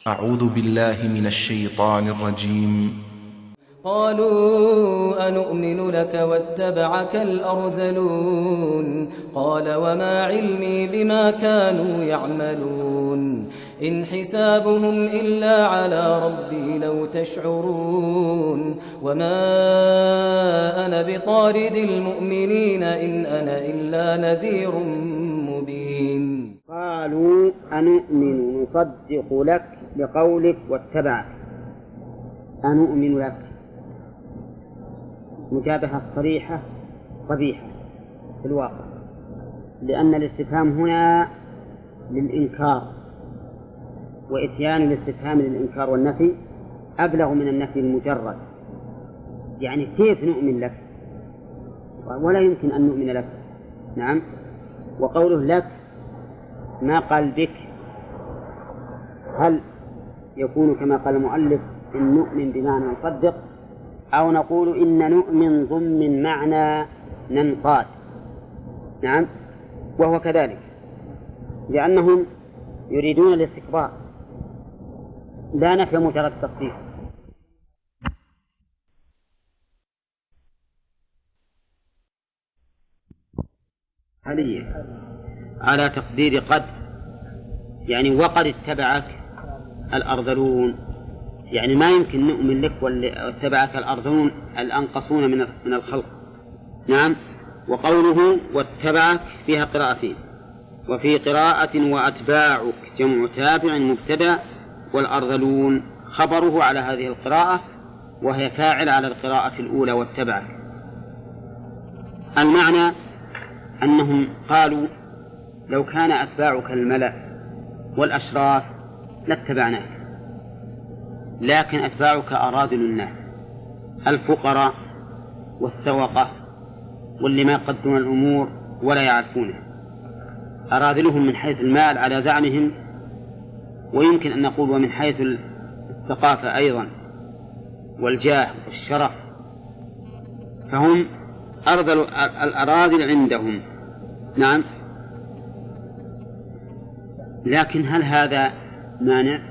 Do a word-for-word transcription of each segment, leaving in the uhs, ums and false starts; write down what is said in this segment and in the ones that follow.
أعوذ بالله من الشيطان الرجيم. قالوا أنؤمن لك واتبعك الأرذلون قال وما علمي بما كانوا يعملون إن حسابهم إلا على ربي لو تشعرون وما أنا بطارد المؤمنين إن أنا إلا نذير مبين. قالوا أنؤمن نصدق لك بقولك واتبعك. أنؤمن لك مجابهة صريحة قبيحة في الواقع، لأن الاستفهام هنا للإنكار، وإتيان الاستفهام للإنكار والنفي أبلغ من النفي المجرد. يعني كيف نؤمن لك؟ ولا يمكن أن نؤمن لك. نعم. وقوله لك ما قال بك، هل يكون كما قال المؤلف إن نؤمن بمعنى نصدق، أو نقول إن نؤمن ضمن معنى ننقاد؟ نعم، وهو كذلك، لأنهم يريدون الاستكبار لا نفي مجرد تصديق. هذه على تقدير قد، يعني وقد اتبعك الأرذلون، يعني ما يمكن نؤمن لك واتبعك الأرذلون الأنقصون من الخلق. نعم. وقوله واتبعك فيها قراءتين، وفي قراءة وأتباعك جمع تابع مبتدأ، والأرذلون خبره على هذه القراءة، وهي فاعل على القراءة الأولى واتبعك. المعنى أنهم قالوا لو كان أتباعك الملأ والأشراف لاتبعناك، لكن أتباعك أراذل الناس، الفقراء والسوقة واللي ما يقدرون الأمور ولا يعرفونها، أراذلهم من حيث المال على زعمهم، ويمكن أن نقول ومن حيث الثقافة أيضا والجاه والشرف، فهم أرذل الأراذل عندهم. نعم. لكن هل هذا مانع؟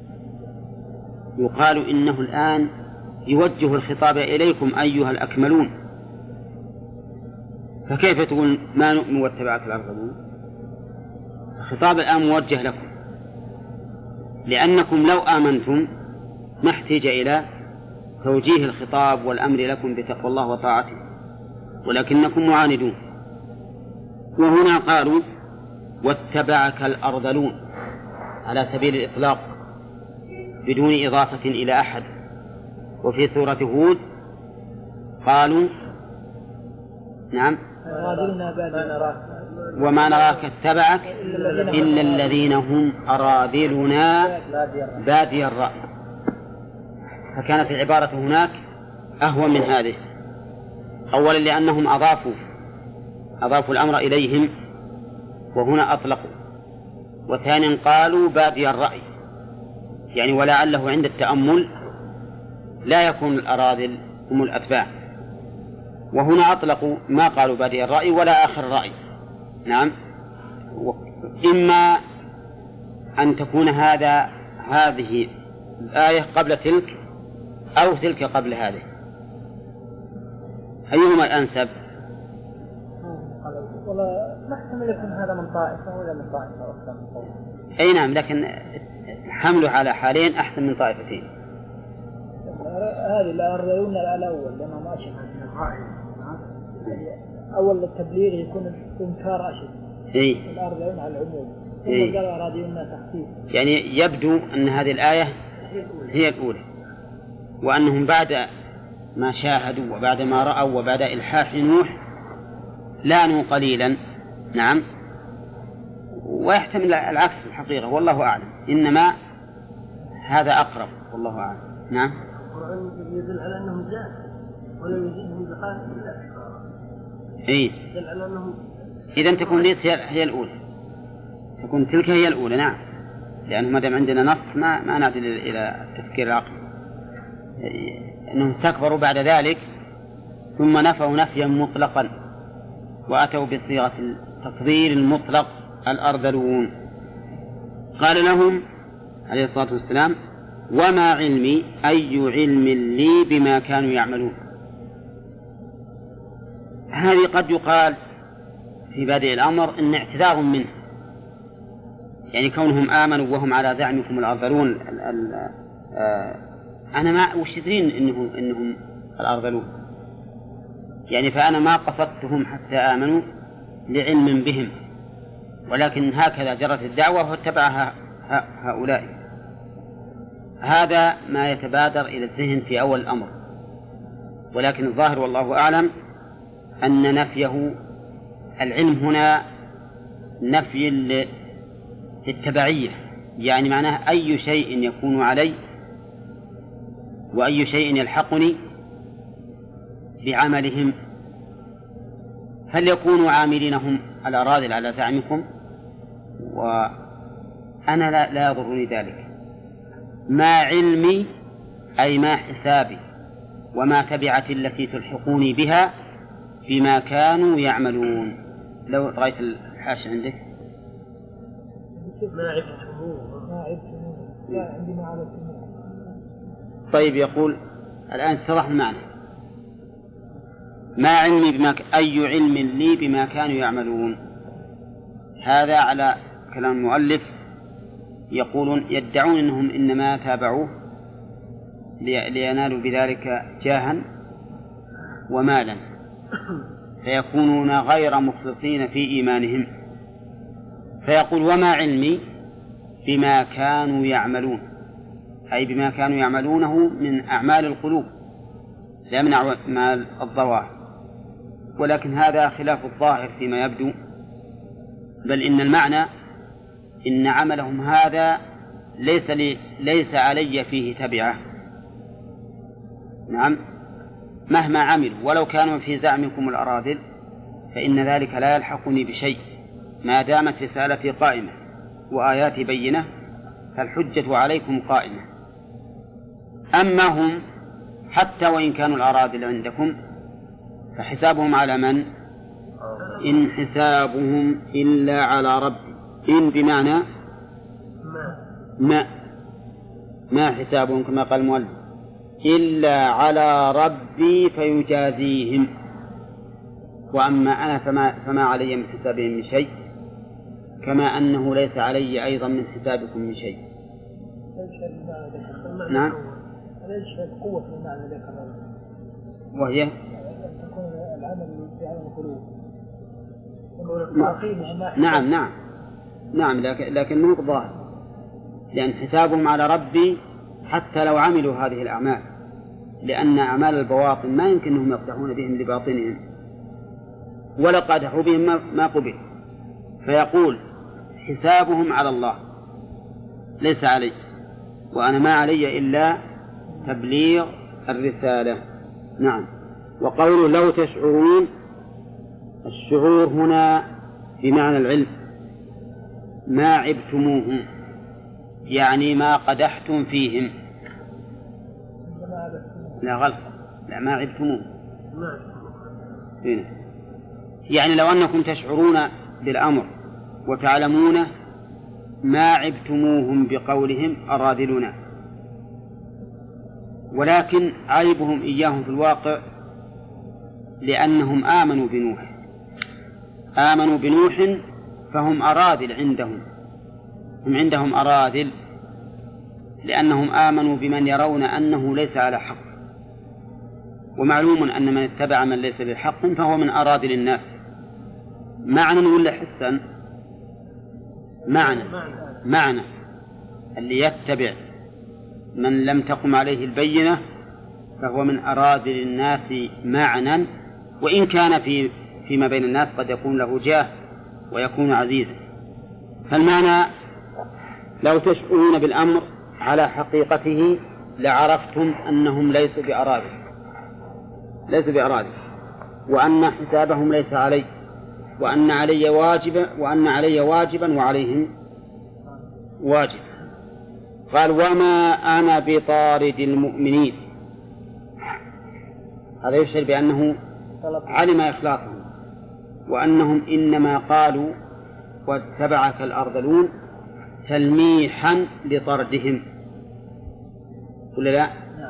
يقال إنه الآن يوجه الخطاب إليكم أيها الأكملون، فكيف تقول ما نؤمن واتبعك الأرذلون؟ الخطاب الآن موجه لكم، لأنكم لو آمنتم ما احتاج إلى توجيه الخطاب والأمر لكم بتقوى الله وطاعته، ولكنكم معاندون. وهنا قالوا واتبعك الأرذلون على سبيل الإطلاق بدون إضافة إلى أحد. وفي سورة هود قالوا نعم وما نراك اتبعك إلا الذين هم أراذلنا بادي الرأي، فكانت العبارة هناك أهون من هذه. أولا لأنهم أضافوا أضافوا الأمر إليهم وهنا أطلقوا، وثانيا قالوا بادي الرأي، يعني ولعله عند التأمل لا يكون الأراذل هم الأتباع، وهنا أطلقوا ما قالوا بادي الرأي ولا آخر الرأي. نعم. إما أن تكون هذا هذه الآية قبل تلك أو تلك قبل هذه، أيهما الأنسب؟ والله نحتمل يكون هذا من طائفة ولا من طائفة أخرى من قوم. أي نعم، لكن حمله على حالين أحسن من طائفتين. هذه الأرذلون الأول لما ما أشبه من القائل. أول التبليغ يكون إنكار أشد. إيه. الأرذلون على العموم. إيه. قال أراذلنا تخفيف. يعني يبدو أن هذه الآية هي الأولى، وأنهم بعد ما شاهدوا وبعد ما رأوا وبعد إلحاح نوح لانوا قليلا. نعم. ويحتمل العكس في الحقيقة والله أعلم، إنما هذا أقرب والله أعلم. نعم. القرآن يدل على أنهم زاد ولا يزيدهم بقاء إلا. إيه. يدل على أنهم. إذن تكون ليس هي الأولى، تكون تلك هي الأولى. نعم. لأنه ما دام عندنا نص ما ما نعدل إلى التفكير العقلي. أنهم استكبروا بعد ذلك ثم نفوا نفيا مطلقا وأتوا بصيغة التفضيل المطلق الأرذلون. قال لهم عليه الصلاة والسلام: وما علمي أي علم لي بما كانوا يعملون. هذه قد يقال في بادئ الأمر إن اعتذار منه، يعني كونهم آمنوا وهم على زعمكم الأرذلون. ال ال آه أنا ما وش تدرين إنهم, إنهم الأرذلون، يعني فأنا ما قصدتهم حتى آمنوا لعلم بهم، ولكن هكذا جرت الدعوة واتبعها هؤلاء. هذا ما يتبادر إلى الذهن في أول الأمر، ولكن الظاهر والله أعلم أن نفيه العلم هنا نفي للتبعية، يعني معناه أي شيء يكون علي وأي شيء يلحقني بعملهم، هل يكونوا عاملينهم الأراذل على زعمكم؟ وأنا لا, لا يضرني ذلك. ما علمي أي ما حسابي وما تبعتي التي تلحقوني بها بما كانوا يعملون. لو رأيت الحاشة عندك ما عبتموه ما عبتموه لا عندي ما عبتموه. طيب، يقول الآن اتضح المعنى: ما علمي بما ك... أي علم لي بما كانوا يعملون. هذا على كلام المؤلف، يقولون يدعون أنهم إنما تابعوه لي... لينالوا بذلك جاها ومالا، فيكونون غير مخلصين في إيمانهم. فيقول: وما علمي بما كانوا يعملون، أي بما كانوا يعملونه من أعمال القلوب لا من أعمال الظواهر، ولكن هذا خلاف الظاهر فيما يبدو، بل إن المعنى إن عملهم هذا ليس لي ليس علي فيه تبعة. نعم، مهما عملوا ولو كانوا في زعمكم الأراذل فإن ذلك لا يلحقني بشيء ما دامت رسالتي قائمة وآياتي بينة، فالحجة عليكم قائمة. أما هم حتى وإن كانوا الأراذل عندكم فحسابهم على من؟ إن حسابهم إلا على ربي. إن بمعنى ما ما حسابهم كما قال المؤلف إلا على ربي فيجازيهم، وأما أنا فما, فما علي من حسابهم من شيء، كما أنه ليس علي أيضا من حسابكم من شيء. نعم، ليش قوة المعنى ذاك وهي تكون العمل في عمل القلوب. نعم نعم نعم لكن لكن مو ظاهر، لأن حسابهم على ربي حتى لو عملوا هذه الأعمال، لأن أعمال البواطن ما يمكن أنهم يقدحون بهم لباطنهم، ولا قادحوا بهم ما قبل. فيقول: حسابهم على الله ليس علي، وأنا ما علي إلا تبليغ الرسالة. نعم. وقوله لو تشعرون، الشعور هنا بمعنى العلم، ما عبتموهم يعني ما قدحتم فيهم. لا غلط، لا ما عبتموهم، يعني لو أنكم تشعرون بالأمر وتعلمونه ما عبتموهم بقولهم أراذلنا، ولكن عيبهم إياهم في الواقع لأنهم آمنوا بنوح آمنوا بنوح فهم أراذل عندهم، هم عندهم أراذل لأنهم آمنوا بمن يرون أنه ليس على حق، ومعلوم أن من اتبع من ليس بحق فهو من أراذل الناس. معنى ولا حسا؟ معنى معنى اللي يتبع من لم تقم عليه البينة فهو من أراذل الناس معنى، وإن كان في فيما بين الناس قد يكون له جاه ويكون عزيزا. فالمعنى لو تشعرون بالأمر على حقيقته لعرفتم أنهم ليسوا بأراذل ليسوا بأراذل وأن حسابهم ليس علي، وأن علي واجبا وأن علي واجبا وعليهم واجب. قال: وما أنا بطارد المؤمنين. هذا يشعر بأنه علم إخلاصهم، وأنهم إنما قالوا واتبعك الأرذلون تلميحا لطردهم ولا لا؟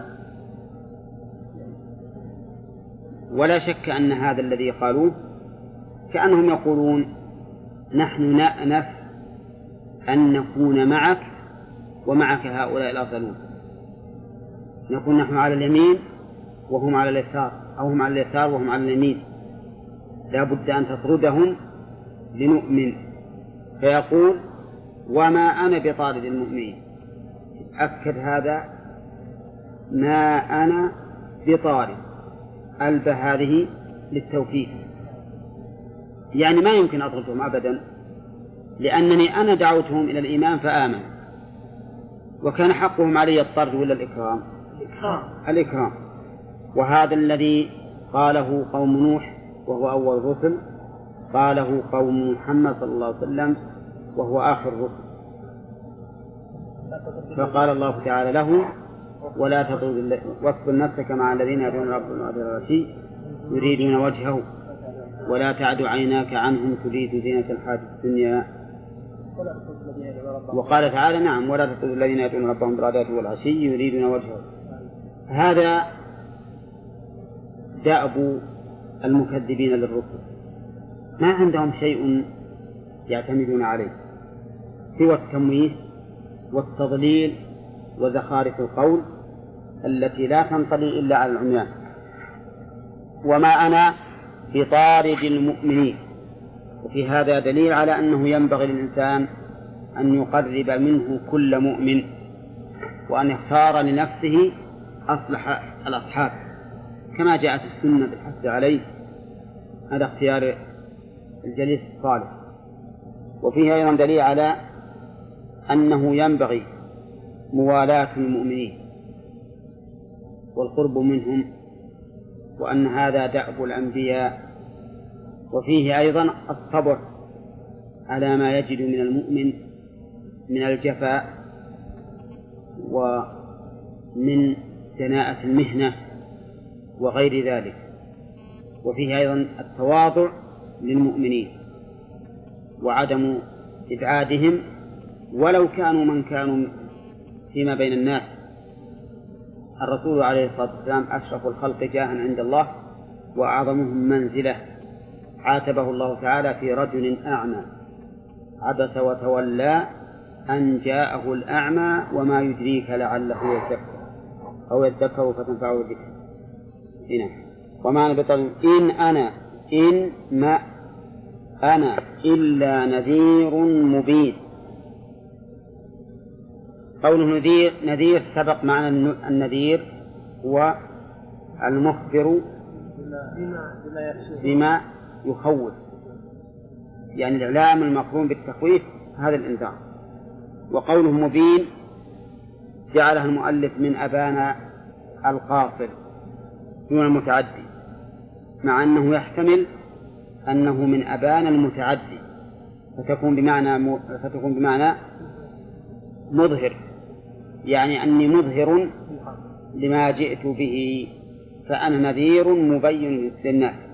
ولا شك أن هذا الذي قالوه كأنهم يقولون نحن نأنف أن نكون معك ومعك هؤلاء الأرذلون، نكون نحن على اليمين وهم على اليسار، أو هم على اليسار وهم على اليمين، لا بد أن تطردهم لنؤمن. فيقول وما أنا بطارد المؤمنين، أكد هذا ما أنا بطارد، ألب هذه للتوكيد، يعني ما يمكن أطردهم أبدا، لأنني أنا دعوتهم إلى الإيمان فآمن، وكان حقهم علي الطرد ولا الإكرام؟ الإكرام. الإكرام. وهذا الذي قاله قوم نوح وهو أول الرسل، قاله قوم محمد صلى الله عليه وسلم وهو آخر الرسل، فقال الله تعالى له ولا تطرد واصبر نفسك مع الذين يدعون ربهم بالغداة يريدون وجهه ولا تعد عيناك عنهم تريد زينة الحياة الدنيا. وقال تعالى نعم ولا تطرد الذين يدعون ربهم بالغداة والعشي يريدون وجهه. هذا دأب المكذبين للرسل، ما عندهم شيء يعتمدون عليه سوى التمويه والتضليل وزخارف القول التي لا تنطلي إلا على العميان. وما أنا بطارد المؤمنين، وفي هذا دليل على أنه ينبغي للإنسان أن يقرب منه كل مؤمن، وأن يختار لنفسه أصلح الأصحاب كما جاءت السنة بالحث عليه، هذا اختيار الجليس الصالح. وفيه أيضا دليل على أنه ينبغي موالاة المؤمنين والقرب منهم، وأن هذا دأب الأنبياء. وفيه أيضا الصبر على ما يجد من المؤمن من الجفاء ومن دناءة المهنة وغير ذلك. وفيه أيضا التواضع للمؤمنين وعدم إبعادهم ولو كانوا من كانوا فيما بين الناس. الرسول عليه الصلاة والسلام أشرف الخلق جاها عند الله وأعظمهم منزلة، عاتبه الله تعالى في رجل أعمى عبس وتولى أن جاءه الأعمى وما يدريك لعله يذكر أو يذكر فتنفعه الذكر. هنا وما أنا بطل إن أنا إن ما أنا إلا نذير مبين. قوله نذير نذير سبق معنى النذير هو المخبر بما يخوف، يعني الإعلام المقرون بالتخويف هذا الإنذار. وقوله مبين جعلها المؤلف من أبان القاصر دون المتعدي، مع أنه يحتمل أنه من أبان المتعدي فتكون بمعنى فتكون بمعنى مظهر، يعني أني مظهر لما جئت به، فأنا نذير مبين للناس.